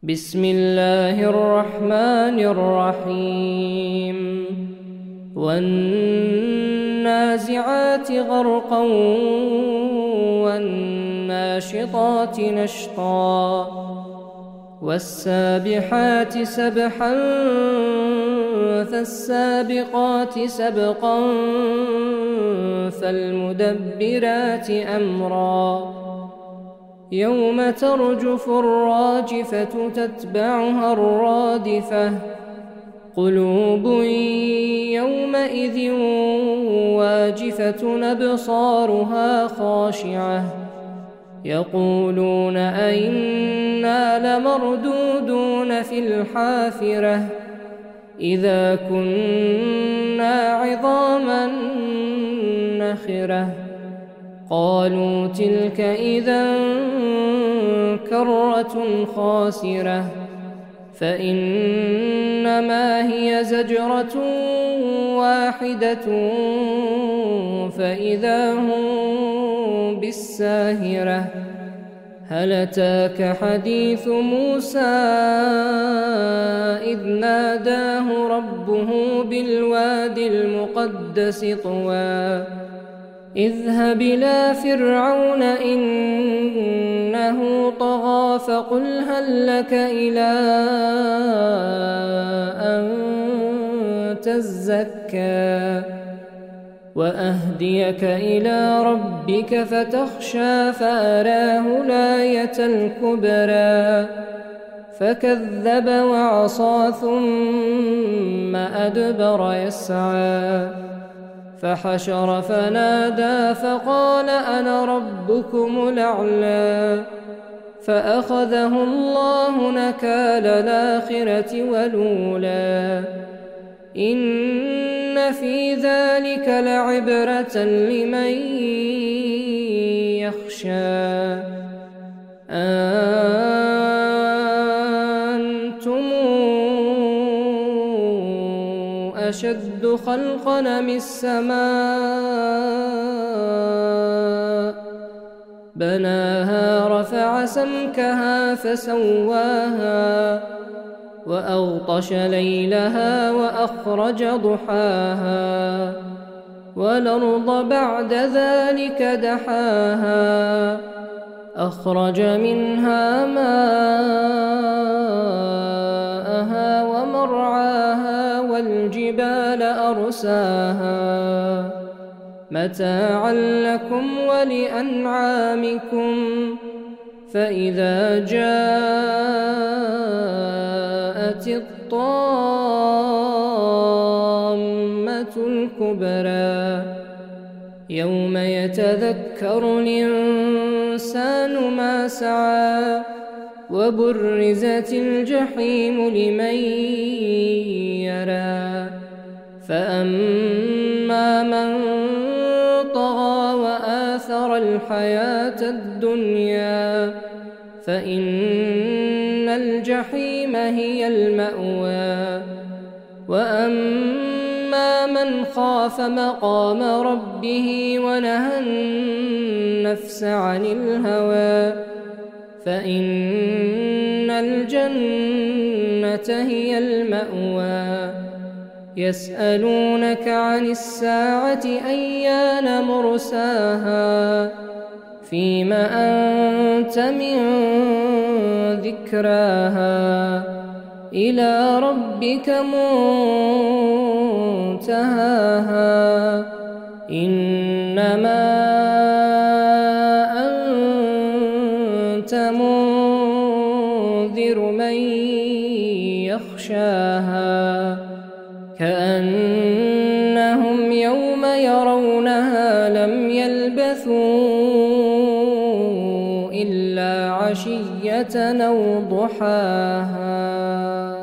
بسم الله الرحمن الرحيم والنازعات غرقا والناشطات نشطا والسابحات سبحا فالسابقات سبقا فالمدبرات أمرا يوم ترجف الراجفة تتبعها الرادفة قلوب يومئذ واجفة أبصارها خاشعة يقولون أئنا لمردودون في الحافرة إذا كنا عظاما نخرة قالوا تلك إذا كرة خاسرة فإنما هي زجرة واحدة فإذا هم بالساهرة هل أتاك حديث موسى إذ ناداه ربه بالواد المقدس طوى اذهب إلى فرعون إنه طغى فقل هل لك إلى أن تزكى وأهديك إلى ربك فتخشى فأراه الآية الكبرى فكذب وعصى ثم أدبر يسعى فحشر فنادى فقال أنا ربكم الأعلى فأخذه الله نكال الآخرة والأولى إن في ذلك لعبرة لمن يخشى أنتم أشد خلقا من السماء بناها رفع سمكها فسواها وأغطش ليلها وأخرج ضحاها والأرض بعد ذلك دحاها أخرج منها ماءها ومرعاها والجبال أرساها متاعا لكم ولأنعامكم فإذا جاءت الطامة الكبرى يوم يتذكر الإنسان ما سعى وبرزت الجحيم لمن يرى فأما من طغى وآثر الحياة الدنيا فإن الجحيم هي المأوى وأما من خاف مقام ربه ونهى النفس عن الهوى فإن الجنة هي المأوى يسألونك عن الساعة أيان مرساها فيم أنت من ذكراها إلى ربك منتهاها إنما أنت منذر من يخشاها كأنهم يوم يرونها لم يلبثوا إلا عشية أو ضحاها.